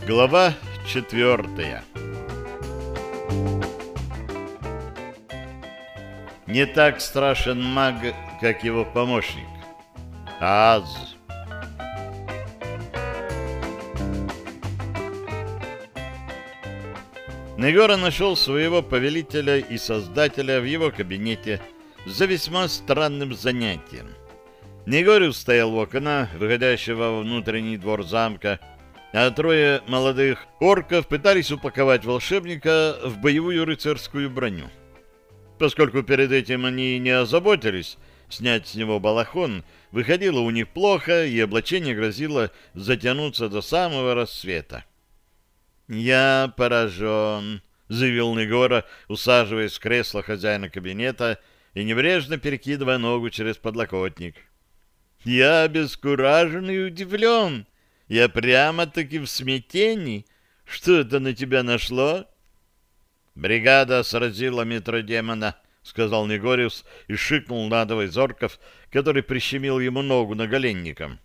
Глава 4. Не так страшен маг, как его помощник. Аз. Негора нашел своего повелителя и создателя в его кабинете за весьма странным занятием. Негориус стоял у окна, выходящего во внутренний двор замка, а трое молодых орков пытались упаковать волшебника в боевую рыцарскую броню. Поскольку перед этим они не озаботились снять с него балахон, выходило у них плохо, и облачение грозило затянуться до самого рассвета. «Я поражен», — заявил Негора, усаживаясь в кресло хозяина кабинета и небрежно перекидывая ногу через подлокотник. «Я обескуражен и удивлен. Я прямо-таки в смятении. Что это на тебя нашло?» «Бригада сразила метродемона», — сказал Негориус и шикнул на одного из орков, который прищемил ему ногу наголенником.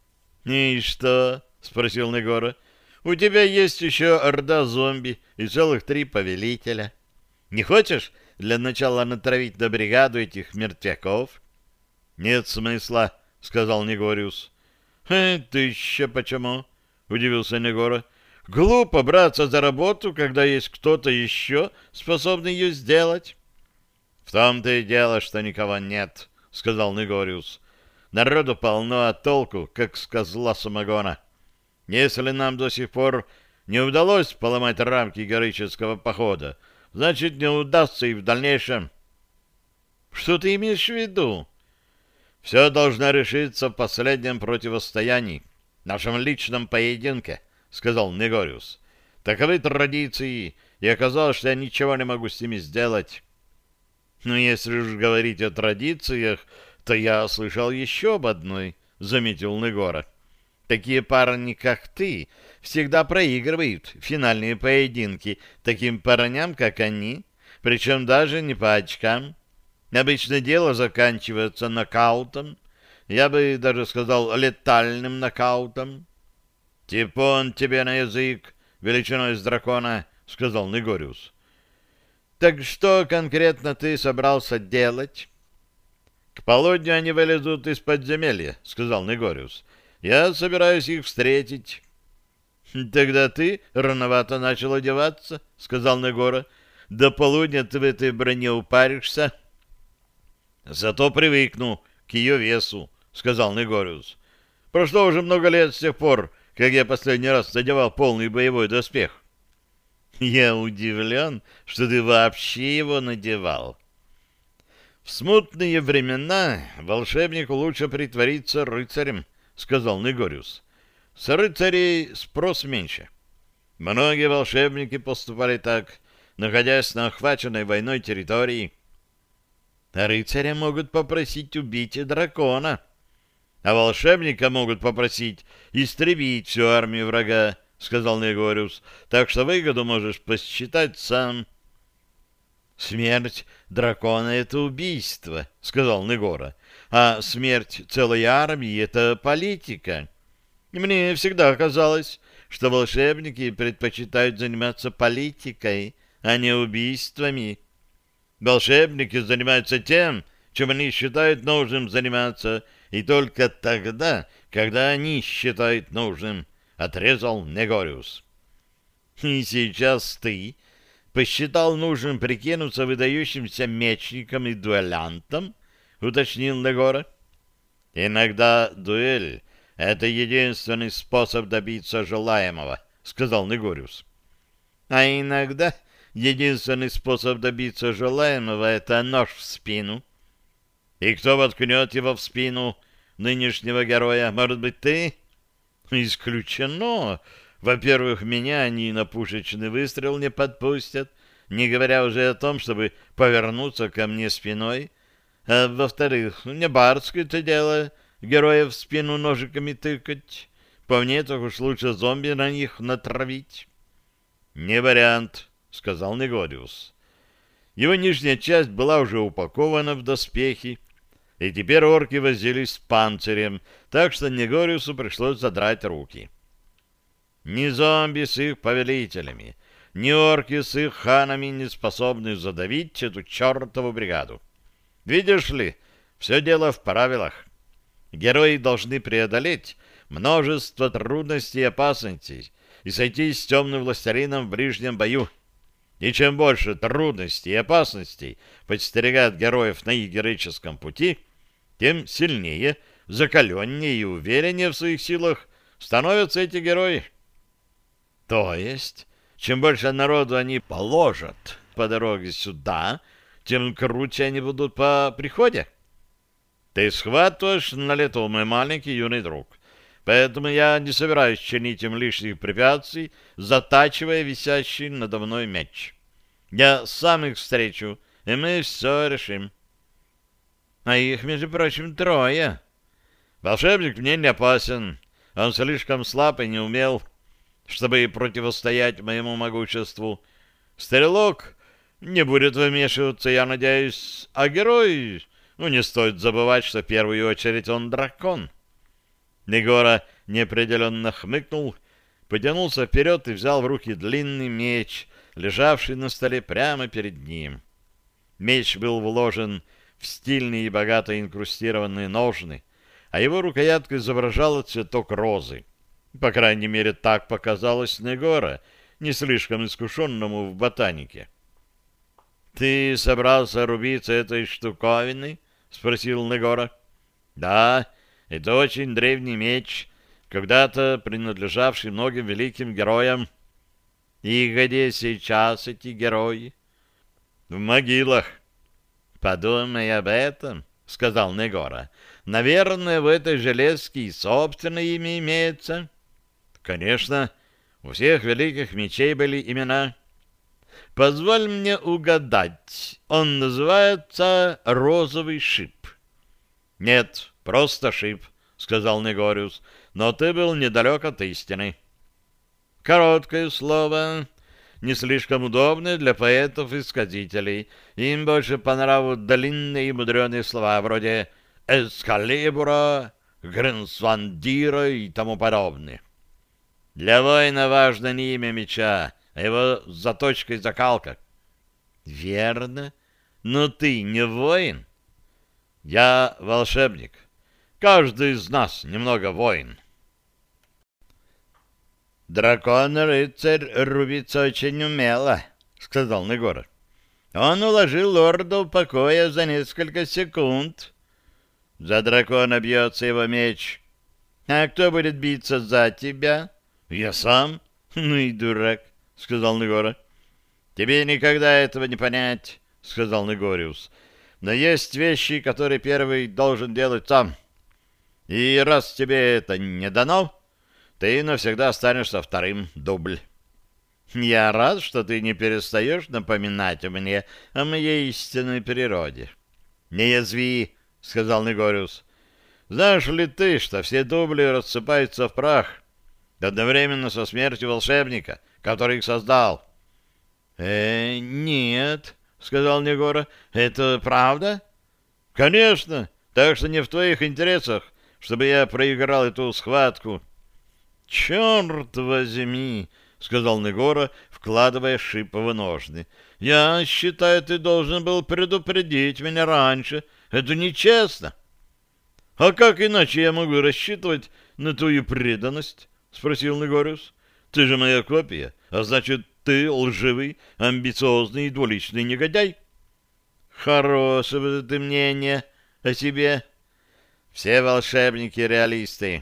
«И что?» — спросил Негора. «У тебя есть еще орда зомби и целых 3 повелителя. Не хочешь для начала натравить на бригаду этих мертвяков?» «Нет смысла», — сказал Негориус. «Это еще почему?» — удивился Негора. «Глупо браться за работу, когда есть кто-то еще, способный ее сделать». «В том-то и дело, что никого нет», — сказал Негориус. «Народу полно, а толку, как с козла самогона. Если нам до сих пор не удалось поломать рамки героического похода, значит, не удастся и в дальнейшем». «Что ты имеешь в виду?» «Все должно решиться в последнем противостоянии, нашем личном поединке», — сказал Негориус. «Таковы традиции, и оказалось, что я ничего не могу с ними сделать». «Ну, если уж говорить о традициях, то я слышал еще об одной», — заметил Негора. «Такие парни, как ты, всегда проигрывают финальные поединки таким парням, как они, причем даже не по очкам. Обычно дело заканчивается нокаутом, я бы даже сказал летальным нокаутом». «Типун тебе на язык, величиной с дракона», — сказал Негориус. «Так что конкретно ты собрался делать?» «К полудню они вылезут из подземелья», — сказал Негориус. «Я собираюсь их встретить». «Тогда ты рановато начал одеваться», — сказал Негора. «До полудня ты в этой броне упаришься». «Зато привыкну к ее весу», — сказал Негориус. «Прошло уже много лет с тех пор, как я последний раз надевал полный боевой доспех». «Я удивлен, что ты вообще его надевал». «В смутные времена волшебнику лучше притвориться рыцарем», — сказал Негориус. «С рыцарей спрос меньше. Многие волшебники поступали так, находясь на охваченной войной территории». «А рыцаря могут попросить убить дракона, а волшебника могут попросить истребить всю армию врага», — сказал Негориус. «Так что выгоду можешь посчитать сам». «Смерть дракона — это убийство», — сказал Негора. «А смерть целой армии — это политика. Мне всегда казалось, что волшебники предпочитают заниматься политикой, а не убийствами. Волшебники занимаются тем, чем они считают нужным заниматься, и только тогда, когда они считают нужным», — отрезал Негориус. «И сейчас ты посчитал нужным прикинуться выдающимся мечником и дуэлянтом?» — уточнил Негора. «Иногда дуэль — это единственный способ добиться желаемого», — сказал Негориус. «А иногда единственный способ добиться желаемого — это нож в спину». «И кто воткнет его в спину нынешнего героя? Может быть, ты?» «Исключено. Во-первых, меня они на пушечный выстрел не подпустят, не говоря уже о том, чтобы повернуться ко мне спиной. А во-вторых, не барское это дело героев в спину ножиками тыкать. По мне, так уж лучше зомби на них натравить». «Не вариант», — сказал Негориус. Его нижняя часть была уже упакована в доспехи, и теперь орки возились с панцирем, так что Негориусу пришлось задрать руки. Ни зомби с их повелителями, ни орки с их ханами не способны задавить эту чертову бригаду. Видишь ли, все дело в правилах. Герои должны преодолеть множество трудностей и опасностей и сойтись с темным властелином в ближнем бою. И чем больше трудностей и опасностей подстерегает героев на их героическом пути, тем сильнее, закаленнее и увереннее в своих силах становятся эти герои. То есть, чем больше народу они положат по дороге сюда, тем круче они будут по приходе. Ты схватываешь на лету, мой маленький юный друг. Поэтому я не собираюсь чинить им лишних препятствий, затачивая висящий надо мной меч. Я сам их встречу, и мы все решим. А их, между прочим, 3. Волшебник мне не опасен. Он слишком слаб и неумел, чтобы противостоять моему могуществу. Стрелок не будет вмешиваться, я надеюсь, а герой... не стоит забывать, что в первую очередь он дракон. Негора неопределенно хмыкнул, потянулся вперед и взял в руки длинный меч, лежавший на столе прямо перед ним. Меч был вложен в стильные и богато инкрустированные ножны, а его рукоятка изображала цветок розы. По крайней мере, так показалось Негора, не слишком искушенному в ботанике. — Ты собрался рубиться этой штуковиной? — спросил Негора. — Да, это очень древний меч, когда-то принадлежавший многим великим героям. И где сейчас эти герои? — В могилах. — Подумай об этом, — сказал Негора. — Наверное, в этой железке и собственное имя имеется. — Конечно, у всех великих мечей были имена. — Позволь мне угадать, он называется «Розовый шип». — Нет, просто шип, — сказал Негориус, — но ты был недалек от истины. Короткое слово, не слишком удобное для поэтов-исказителей. Им больше по нраву длинные и мудреные слова вроде «эскалибура», «гренсвандира» и тому подобное. Для воина важно не имя меча, а его заточка и закалка. — Верно. Но ты не воин? — Я волшебник. Каждый из нас немного воин. — Дракон-рыцарь рубится очень умело, — сказал Негора. — Он уложил лорда в покое за несколько секунд. За дракона бьется его меч. А кто будет биться за тебя? — Я сам. — Ну и дурак, — сказал Негора. — Тебе никогда этого не понять, — сказал Негориус. — Но есть вещи, которые первый должен делать сам. И раз тебе это не дано, ты навсегда останешься вторым, дубль. Я рад, что ты не перестаешь напоминать мне о моей истинной природе. — Не язви, — сказал Негориус. — Знаешь ли ты, что все дубли рассыпаются в прах одновременно со смертью волшебника, который их создал? — Нет, — сказал Негора. — Это правда? — Конечно, так что не в твоих интересах, чтобы я проиграл эту схватку. — Черт возьми, — сказал Негора, вкладывая шип в ножны. — Я считаю, ты должен был предупредить меня раньше. Это нечестно. — А как иначе я могу рассчитывать на твою преданность? — спросил Негориус. — Ты же моя копия, а значит, ты лживый, амбициозный и двуличный негодяй. — Хорошее ты мнение о себе. Все волшебники реалисты.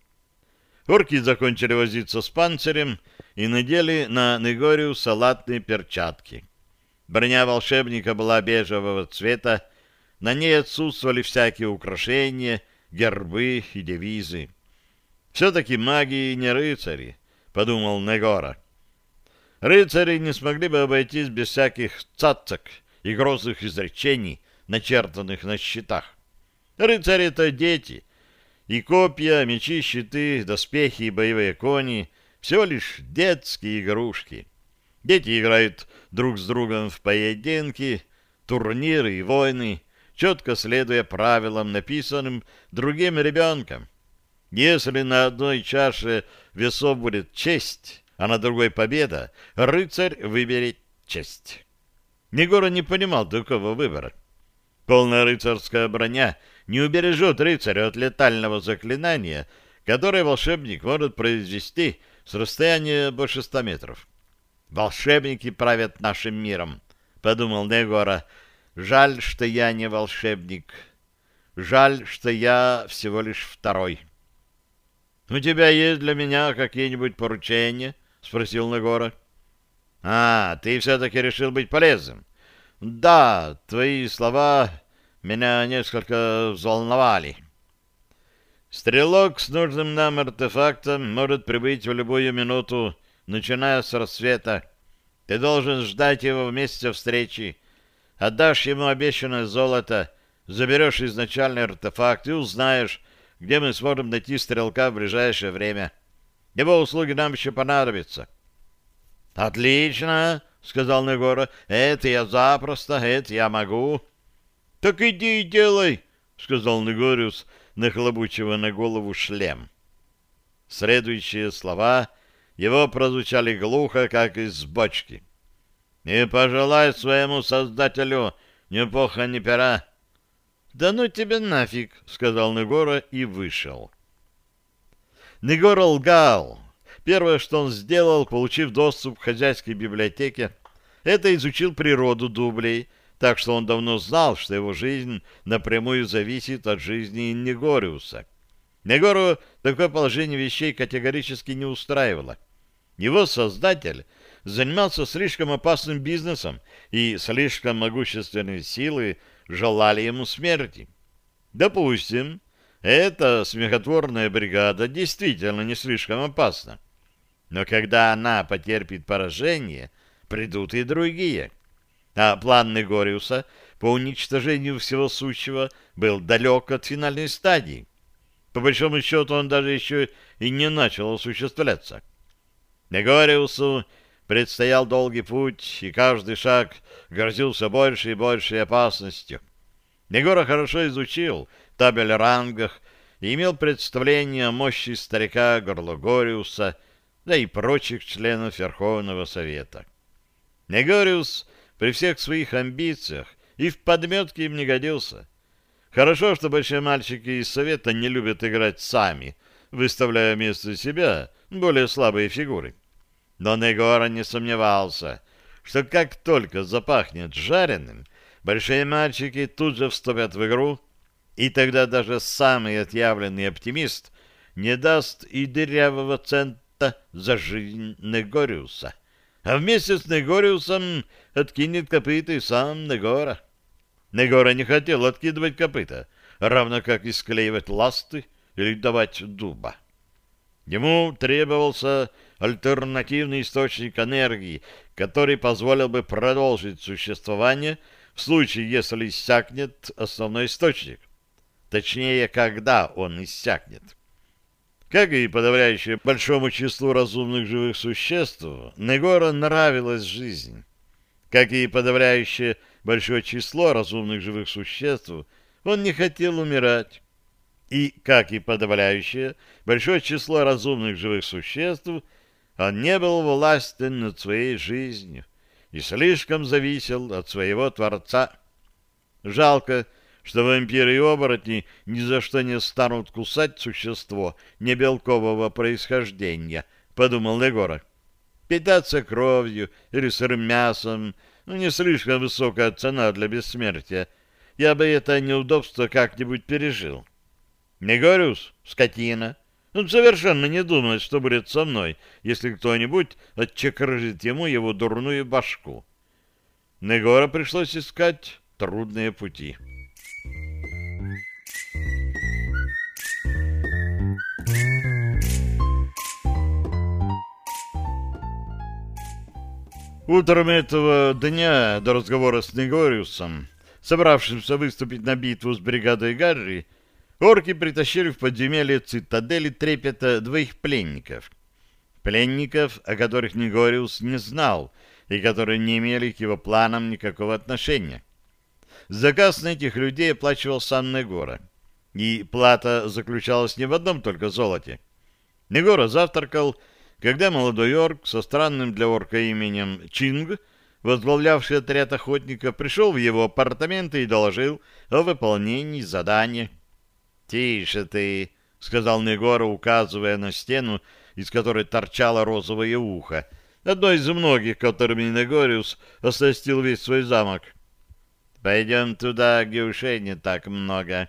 Орки закончили возиться с панцирем и надели на Негориуса латные перчатки. Броня волшебника была бежевого цвета, на ней отсутствовали всякие украшения, гербы и девизы. «Все-таки маги не рыцари», — подумал Негора. Рыцари не смогли бы обойтись без всяких цацок и грозных изречений, начертанных на щитах. Рыцари — это дети, и копья, мечи, щиты, доспехи и боевые кони — всего лишь детские игрушки. Дети играют друг с другом в поединки, турниры и войны, четко следуя правилам, написанным другим ребенком. Если на одной чаше весов будет честь, а на другой победа, рыцарь выберет честь. Негора не понимал такого выбора. Полная рыцарская броня не убережет рыцаря от летального заклинания, которое волшебник может произвести с расстояния больше 100 метров. «Волшебники правят нашим миром», — подумал Негора. «Жаль, что я не волшебник. Жаль, что я всего лишь второй». «У тебя есть для меня какие-нибудь поручения?» — спросил Негора. «А, ты все-таки решил быть полезным?» «Да, твои слова меня несколько взволновали». «Стрелок с нужным нам артефактом может прибыть в любую минуту, начиная с рассвета. Ты должен ждать его в месте встречи. Отдашь ему обещанное золото, заберешь изначальный артефакт и узнаешь, где мы сможем найти стрелка в ближайшее время. Его услуги нам еще понадобятся». «Отлично!» — сказал Негора. «Это я запросто, это я могу». «Так иди и делай!» — сказал Негориус, нахлобучивая на голову шлем. Следующие слова его прозвучали глухо, как из бочки. «Не пожелай своему создателю ни пуха, ни пера». «Да ну тебе нафиг!» — сказал Негора и вышел. Негора лгал. Первое, что он сделал, получив доступ к хозяйской библиотеке, это изучил природу дублей, так что он давно знал, что его жизнь напрямую зависит от жизни Негориуса. Негору такое положение вещей категорически не устраивало. Его создатель занимался слишком опасным бизнесом, и слишком могущественные силы желали ему смерти. Допустим, эта смехотворная бригада действительно не слишком опасна. Но когда она потерпит поражение, придут и другие. А план Негориуса по уничтожению всего сущего был далек от финальной стадии. По большому счету он даже еще и не начал осуществляться. Негориусу предстоял долгий путь, и каждый шаг грозил все большей и большей опасностью. Негора хорошо изучил табель о рангах и имел представление о мощи старика Горлогориуса, да и прочих членов Верховного Совета. Негориус при всех своих амбициях и в подметке им не годился. Хорошо, что большие мальчики из Совета не любят играть сами, выставляя вместо себя более слабые фигуры. Но Негора не сомневался, что как только запахнет жареным, большие мальчики тут же вступят в игру, и тогда даже самый отъявленный оптимист не даст и дырявого цента за жизнь Негориуса. А вместе с Негориусом откинет копыта и сам Негора. Негора не хотел откидывать копыта, равно как и склеивать ласты или давать дуба. Ему требовался альтернативный источник энергии, который позволил бы продолжить существование в случае, если иссякнет основной источник. Точнее, когда он иссякнет. Как и подавляющее большому числу разумных живых существ, Негора нравилась жизнь. Как и подавляющее большое число разумных живых существ, он не хотел умирать. И, как и подавляющее большое число разумных живых существ, он не был властен над своей жизнью и слишком зависел от своего Творца. Жалко, что вампиры и оборотни ни за что не станут кусать существо небелкового происхождения, подумал Негора. Питаться кровью или сырым мясом — не слишком высокая цена для бессмертия. Я бы это неудобство как-нибудь пережил. Негориус — скотина. Он совершенно не думает, что будет со мной, если кто-нибудь отчекрыжит ему его дурную башку. Негора пришлось искать трудные пути. Утром этого дня, до разговора с Негориусом, собравшимся выступить на битву с бригадой Гарри, орки притащили в подземелье цитадели Трепета двоих пленников. Пленников, о которых Негориус не знал и которые не имели к его планам никакого отношения. Заказ на этих людей оплачивал сам Негора. И плата заключалась не в одном только золоте. Негора завтракал, когда молодой орк со странным для орка именем Чинг, возглавлявший отряд охотников, пришел в его апартаменты и доложил о выполнении задания. «Тише ты», — сказал Негора, указывая на стену, из которой торчало розовое ухо, одно из многих, которыми Негориус оснастил весь свой замок. «Пойдем туда, где ушей не так много».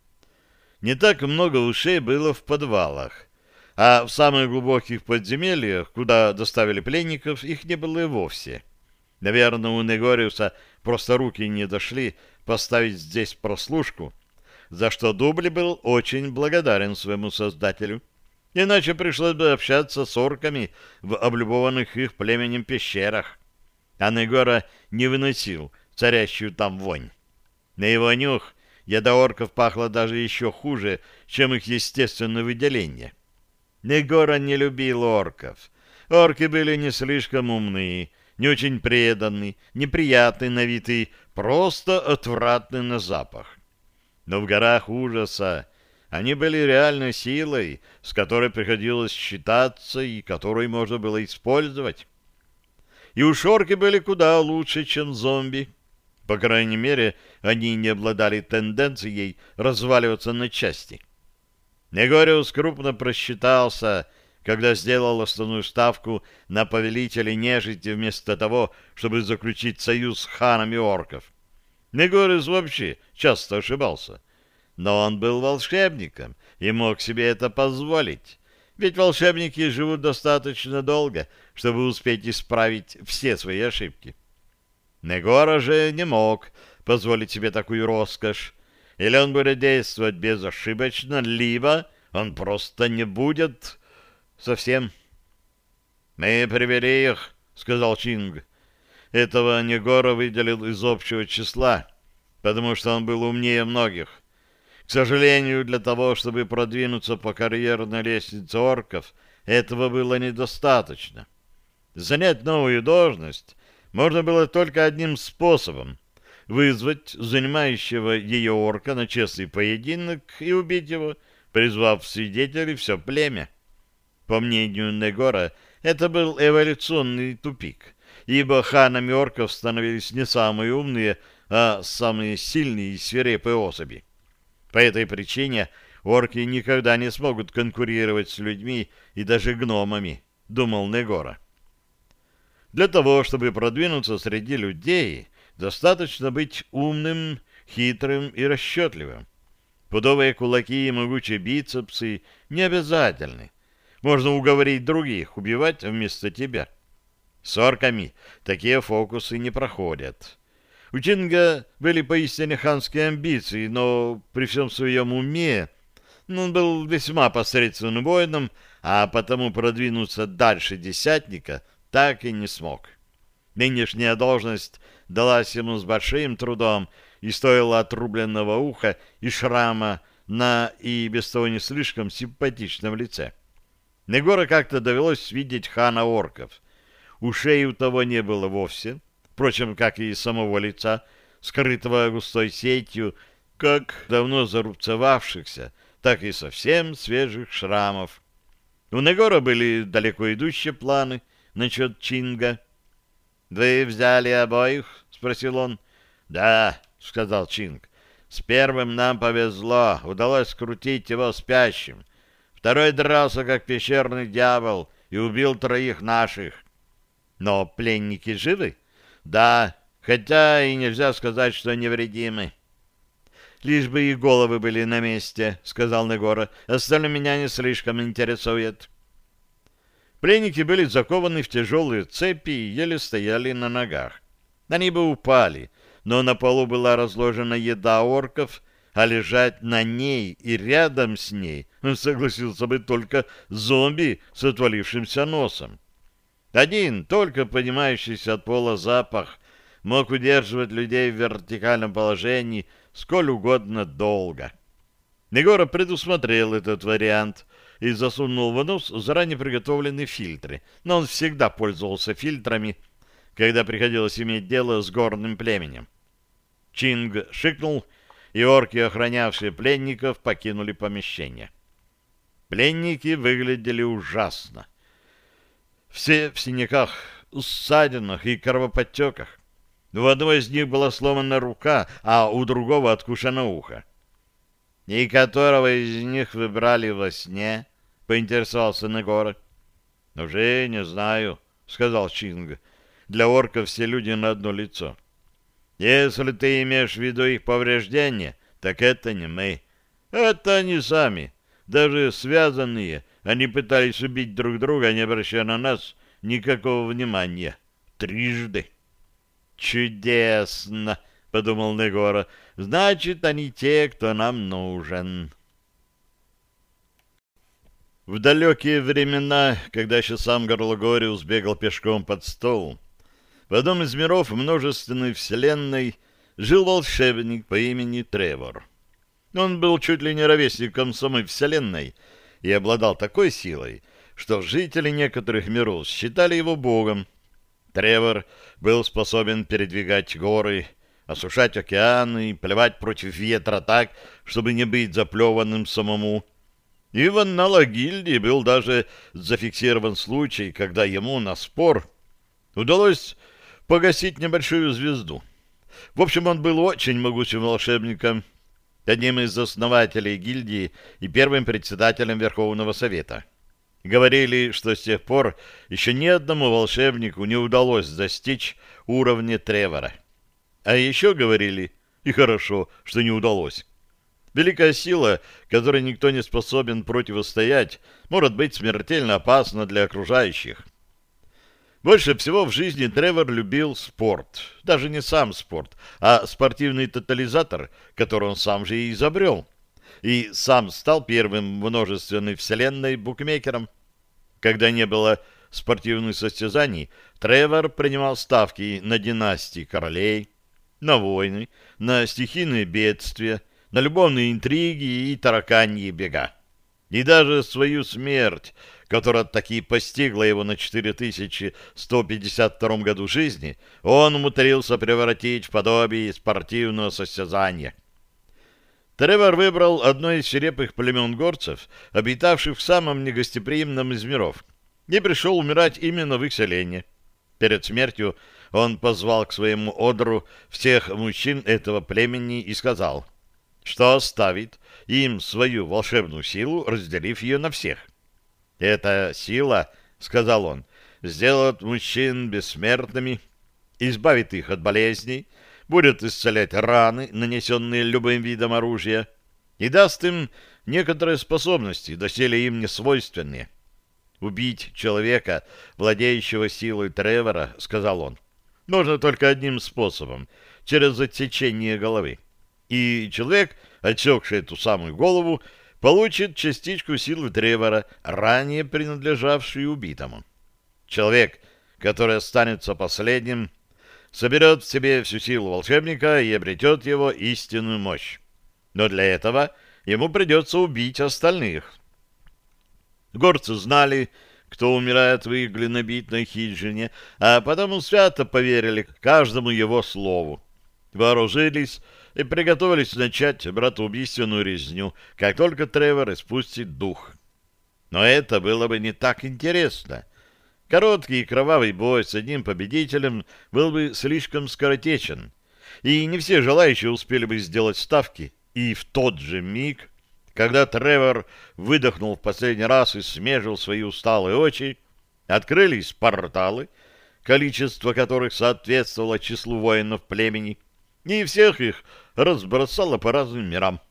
Не так много ушей было в подвалах, а в самых глубоких подземельях, куда доставили пленников, их не было и вовсе. Наверное, у Негориуса просто руки не дошли поставить здесь прослушку, за что Дубли был очень благодарен своему создателю. Иначе пришлось бы общаться с орками в облюбованных их племенем пещерах. А Негора не выносил царящую там вонь. На его нюх еда орков пахла даже еще хуже, чем их естественное выделение. Негора не любил орков. Орки были не слишком умные, не очень преданные, неприятные на вид и просто отвратны на запах. Но в горах ужаса они были реальной силой, с которой приходилось считаться и которую можно было использовать. И уж орки были куда лучше, чем зомби. По крайней мере, они не обладали тенденцией разваливаться на части. Негориус крупно просчитался, когда сделал основную ставку на повелителей нежити вместо того, чтобы заключить союз с ханами орков. Негориус вообще часто ошибался. Но он был волшебником и мог себе это позволить. Ведь волшебники живут достаточно долго, чтобы успеть исправить все свои ошибки. Негора же не мог позволить себе такую роскошь. Или он будет действовать безошибочно, либо он просто не будет совсем. «Мы привели их», — сказал Чинг. Этого Негора выделил из общего числа, потому что он был умнее многих. К сожалению, для того, чтобы продвинуться по карьерной лестнице орков, этого было недостаточно. Занять новую должность можно было только одним способом — вызвать занимающего ее орка на честный поединок и убить его, призвав в свидетели все племя. По мнению Негора, это был эволюционный тупик, ибо ханами орков становились не самые умные, а самые сильные и свирепые особи. По этой причине орки никогда не смогут конкурировать с людьми и даже гномами, думал Негора. Для того, чтобы продвинуться среди людей, достаточно быть умным, хитрым и расчетливым. Пудовые кулаки и могучие бицепсы не обязательны. Можно уговорить других убивать вместо тебя. С орками такие фокусы не проходят. У Чинга были поистине ханские амбиции, но при всем своем уме он был весьма посредственным воином, а потому продвинуться дальше десятника так и не смог. Нынешняя должность далась ему с большим трудом и стоила отрубленного уха и шрама на и без того не слишком симпатичном лице. Негора как-то довелось видеть хана орков. Ушей у того не было вовсе, впрочем, как и самого лица, скрытого густой сетью, как давно зарубцевавшихся, так и совсем свежих шрамов. У Негора были далеко идущие планы насчет Чинга. «Вы взяли обоих?» — спросил он. «Да», — сказал Чинг. «С первым нам повезло, удалось скрутить его спящим. Второй дрался, как пещерный дьявол, и убил 3 наших». «Но пленники живы?» «Да, хотя и нельзя сказать, что невредимы». «Лишь бы их головы были на месте», — сказал Негора. «Остальное меня не слишком интересует». Пленники были закованы в тяжелые цепи и еле стояли на ногах. Они бы упали, но на полу была разложена еда орков, а лежать на ней и рядом с ней согласился бы только зомби с отвалившимся носом. Один, только поднимающийся от пола запах, мог удерживать людей в вертикальном положении сколь угодно долго. Негора предусмотрел этот вариант и засунул в нос заранее приготовленные фильтры, но он всегда пользовался фильтрами, когда приходилось иметь дело с горным племенем. Чинг шикнул, и орки, охранявшие пленников, покинули помещение. Пленники выглядели ужасно. Все в синяках, ссадинах и кровоподтеках. У одного из них была сломана рука, а у другого откушено ухо. — И которого из них вы брали во сне? — поинтересовался Негора. — Уже не знаю, — сказал Чинг. — Для орков все люди на одно лицо. Если ты имеешь в виду их повреждения, так это не мы. Это они сами. Даже связанные, они пытались убить друг друга, не обращая на нас никакого внимания. Трижды. «Чудесно!» — подумал Негора. «Значит, они те, кто нам нужен». В далекие времена, когда еще сам Горлогориус бегал пешком под стол, в одном из миров множественной вселенной жил волшебник по имени Тревор. Он был чуть ли не ровесником самой вселенной и обладал такой силой, что жители некоторых миров считали его богом. Тревор был способен передвигать горы, осушать океаны и плевать против ветра так, чтобы не быть заплеванным самому. И в анналах гильдии был даже зафиксирован случай, когда ему на спор удалось погасить небольшую звезду. В общем, он был очень могучим волшебником, одним из основателей гильдии и первым председателем Верховного Совета. Говорили, что с тех пор еще ни одному волшебнику не удалось достичь уровня Тревора. А еще говорили, и хорошо, что не удалось. Великая сила, которой никто не способен противостоять, может быть смертельно опасна для окружающих. Больше всего в жизни Тревор любил спорт. Даже не сам спорт, а спортивный тотализатор, который он сам же и изобрел. И сам стал первым в множественной вселенной букмекером. Когда не было спортивных состязаний, Тревор принимал ставки на династии королей, на войны, на стихийные бедствия, на любовные интриги и тараканьи бега. И даже свою смерть, которая таки постигла его на 4152 году жизни, он умудрился превратить в подобие спортивного состязания. Тревор выбрал одно из свирепых племен горцев, обитавших в самом негостеприимном из миров, и пришел умирать именно в их селении. Перед смертью он позвал к своему одру всех мужчин этого племени и сказал, что оставит им свою волшебную силу, разделив ее на всех. «Эта сила, — сказал он, — сделает мужчин бессмертными, избавит их от болезней, будет исцелять раны, нанесенные любым видом оружия, и даст им некоторые способности, доселе им не свойственные. Убить человека, владеющего силой Тревора, — сказал он, — можно только одним способом — через отсечение головы. И человек, отсекший эту самую голову, получит частичку силы Тревора, ранее принадлежавшую убитому. Человек, который останется последним, соберет в себе всю силу волшебника и обретет его истинную мощь. Но для этого ему придется убить остальных. Горцы знали, кто умирает в их глинобитной хижине, а потому свято поверили каждому его слову. Вооружились и приготовились начать братоубийственную резню, как только Тревор испустит дух. Но это было бы не так интересно. Короткий и кровавый бой с одним победителем был бы слишком скоротечен, и не все желающие успели бы сделать ставки, и в тот же миг, когда Тревор выдохнул в последний раз и смежил свои усталые очи, открылись порталы, количество которых соответствовало числу воинов племени, и всех их разбросало по разным мирам.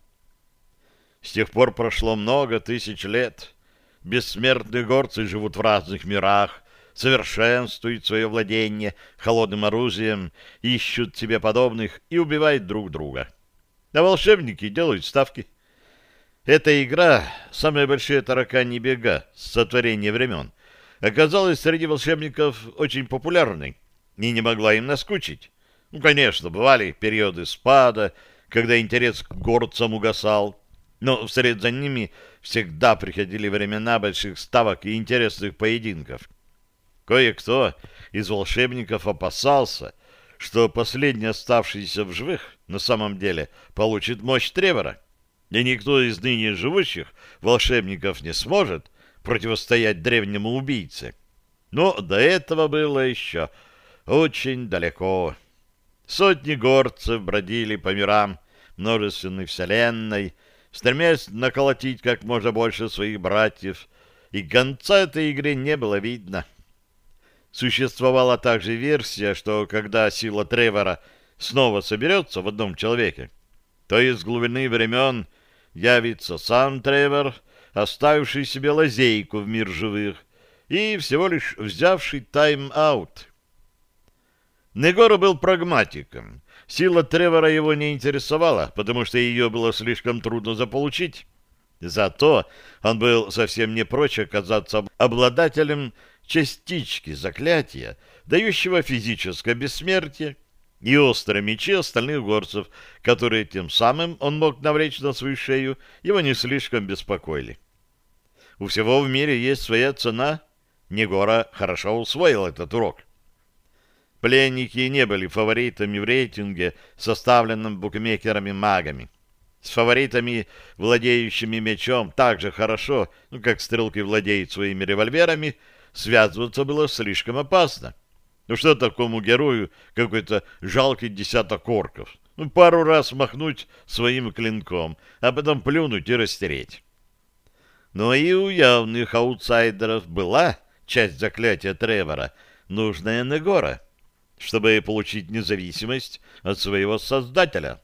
С тех пор прошло много тысяч лет. Бессмертные горцы живут в разных мирах, совершенствуют свое владение холодным оружием, ищут себе подобных и убивают друг друга. А волшебники делают ставки. Эта игра, самые большие таракани бега с сотворения времен, оказалась среди волшебников очень популярной и не могла им наскучить. Конечно, бывали периоды спада, когда интерес к горцам угасал, но вслед за ними всегда приходили времена больших ставок и интересных поединков. Кое-кто из волшебников опасался, что последний оставшийся в живых на самом деле получит мощь Тревора, и никто из ныне живущих волшебников не сможет противостоять древнему убийце. Но до этого было еще очень далеко. Сотни горцев бродили по мирам множественной вселенной, стремясь наколотить как можно больше своих братьев, и конца этой игре не было видно. Существовала также версия, что когда сила Тревора снова соберется в одном человеке, то из глубины времен явится сам Тревор, оставивший себе лазейку в мир живых и всего лишь взявший тайм-аут. Негора был прагматиком. Сила Тревора его не интересовала, потому что ее было слишком трудно заполучить. Зато он был совсем не прочь оказаться обладателем частички заклятия, дающего физическое бессмертие, и острые мечи остальных горцев, которые тем самым он мог навлечь на свою шею, его не слишком беспокоили. У всего в мире есть своя цена. Негора хорошо усвоил этот урок. Пленники не были фаворитами в рейтинге, составленном букмекерами-магами. С фаворитами, владеющими мечом, так же хорошо, как стрелки владеют своими револьверами, связываться было слишком опасно. Ну что такому герою какой-то жалкий десяток орков? Пару раз махнуть своим клинком, а потом плюнуть и растереть. Но и у явных аутсайдеров была часть заклятия Тревора, нужная Негора, чтобы получить независимость от своего создателя.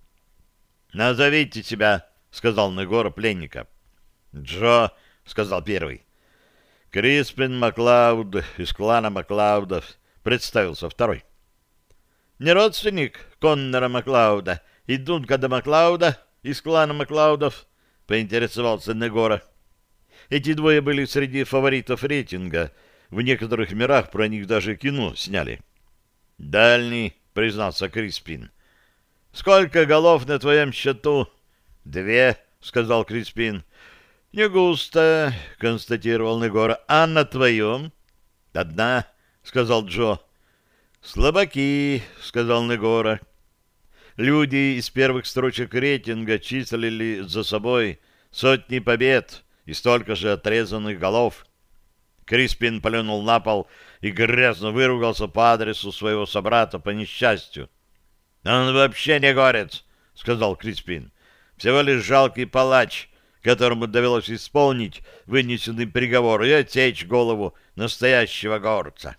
«Назовите себя», — сказал Негора пленника. «Джо», — сказал первый. «Криспин Маклауд из клана Маклаудов», — представился второй. «Не родственник Коннора Маклауда и Дункана Маклауда из клана Маклаудов?» — поинтересовался Негора. Эти двое были среди фаворитов рейтинга. В некоторых мирах про них даже кино сняли. «Дальний», — признался Криспин. «Сколько голов на твоем счету?» «2», — сказал Криспин. «Не густо», — констатировал Негора. «А на твоем?» «1», — сказал Джо. «Слабаки», — сказал Негора. Люди из первых строчек рейтинга числили за собой сотни побед и столько же отрезанных голов. Криспин плюнул на пол и грязно выругался по адресу своего собрата по несчастью. «Он вообще не горец», — сказал Криспин. «Всего лишь жалкий палач, которому довелось исполнить вынесенный приговор и отсечь голову настоящего горца».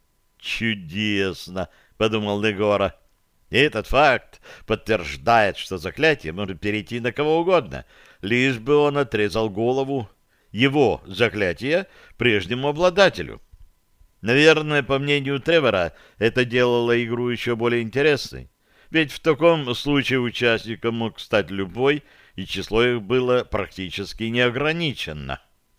«Чудесно», — подумал Негора. И этот факт подтверждает, что заклятие может перейти на кого угодно, лишь бы он отрезал голову его заклятия прежнему обладателю. Наверное, по мнению Тревора, это делало игру еще более интересной. Ведь в таком случае участником мог стать любой, и число их было практически неограничено.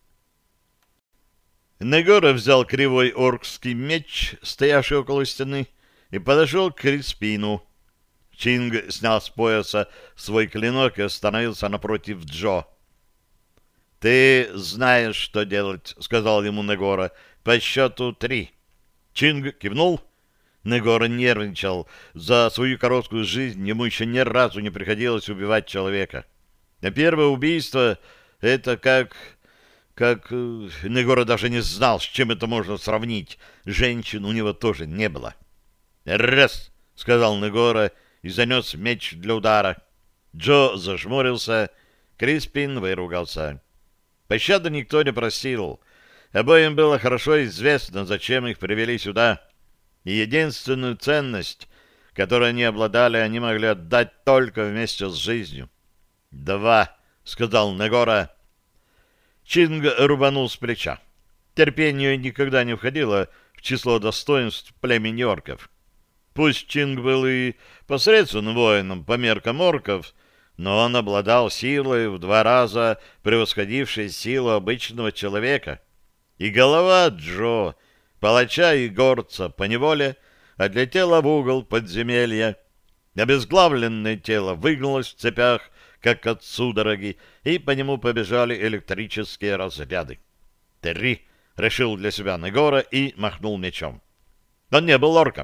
Негора взял кривой оркский меч, стоявший около стены, и подошел к Криспину. Чинг снял с пояса свой клинок и остановился напротив Джо. «Ты знаешь, что делать», — сказал ему Негора, — «по счету 3». Чинг кивнул. Негора нервничал. За свою короткую жизнь ему еще ни разу не приходилось убивать человека. А первое убийство — это как... Негора даже не знал, с чем это можно сравнить. Женщин у него тоже не было. «Раз!» — сказал Негора и занес меч для удара. Джо зажмурился, Криспин выругался. Пощады никто не просил. Обоим было хорошо известно, зачем их привели сюда. И единственную ценность, которой они обладали, они могли отдать только вместе с жизнью. «2», — сказал Негора. Чинг рубанул с плеча. Терпение никогда не входило в число достоинств племени орков. Пусть Чинг был и посредственным воином по меркам орков, но он обладал силой в 2 раза превосходившей силу обычного человека. И голова Джо, палача и горца, поневоле отлетела в угол подземелья. Обезглавленное тело выгнулось в цепях, как от судороги, и по нему побежали электрические разряды. 3, решил для себя Негора и махнул мечом. Он не был орком.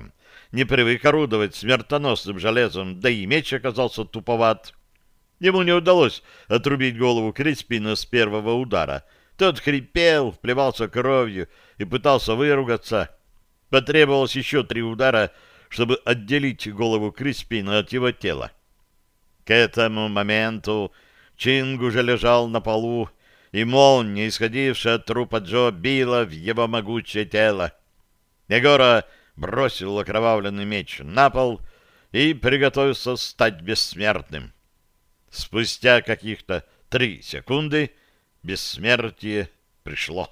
не привык орудовать смертоносным железом, да и меч оказался туповат. Ему не удалось отрубить голову Криспина с первого удара. Тот хрипел, вплевался кровью и пытался выругаться. Потребовалось еще 3 удара, чтобы отделить голову Криспина от его тела. К этому моменту Чинг уже лежал на полу, и молния, исходившая от трупа Джо, била в его могучее тело. Негора бросил окровавленный меч на пол и приготовился стать бессмертным. Спустя каких-то 3 секунды бессмертие пришло.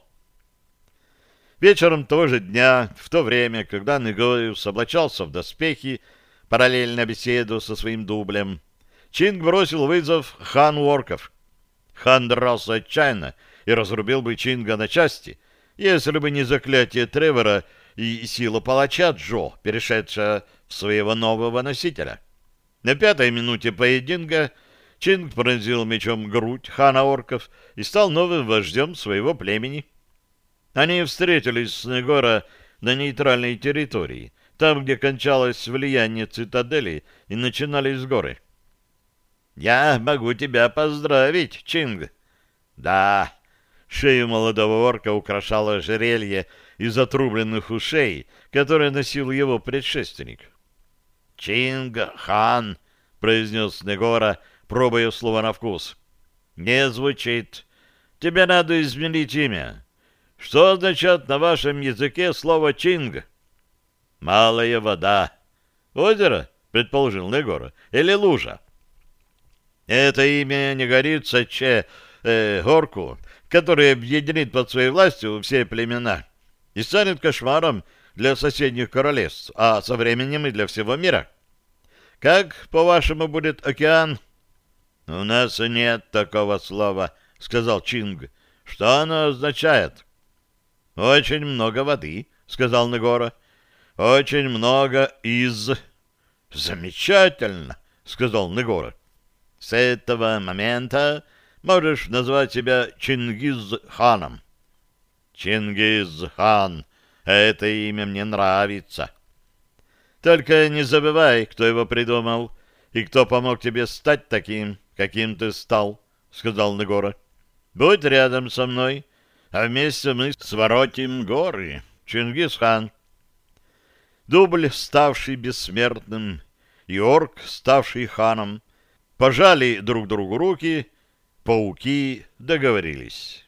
Вечером того же дня, в то время, когда Негориус облачался в доспехи, параллельно беседу со своим дублем, Чинг бросил вызов хану орков. Хан дрался отчаянно и разрубил бы Чинга на части, если бы не заклятие Тревора и сила палача Джо, перешедшая в своего нового носителя. На 5-й минуте поединка Чинг пронзил мечом грудь хана орков и стал новым вождем своего племени. Они встретились с Негора на нейтральной территории, там, где кончалось влияние цитадели и начинались горы. «Я могу тебя поздравить, Чинг!» «Да!» Шею молодого орка украшало ожерелье из отрубленных ушей, которое носил его предшественник. «Чинг-хан!» — произнес Негора, пробуя слово на вкус. «Не звучит. Тебе надо изменить имя. Что означает на вашем языке слово «чинг»?» «Малая вода». «Озеро?» — предположил Негора. «Или лужа?» Это имя не годится орку, который объединит под своей властью все племена и станет кошмаром для соседних королевств, а со временем и для всего мира. Как, по-вашему, будет океан? — У нас нет такого слова, — сказал Чинг. — Что оно означает? — Очень много воды, — сказал Негора. — Очень много из... — Замечательно, — сказал Негора. — С этого момента можешь назвать себя Чингиз-ханом. — Чингиз-хан, это имя мне нравится. — Только не забывай, кто его придумал и кто помог тебе стать таким, каким ты стал, — сказал Негора. — Будь рядом со мной, а вместе мы своротим горы, Чингиз-хан. Дубль, ставший бессмертным, и орк, ставший ханом, пожали друг другу руки, пауки договорились.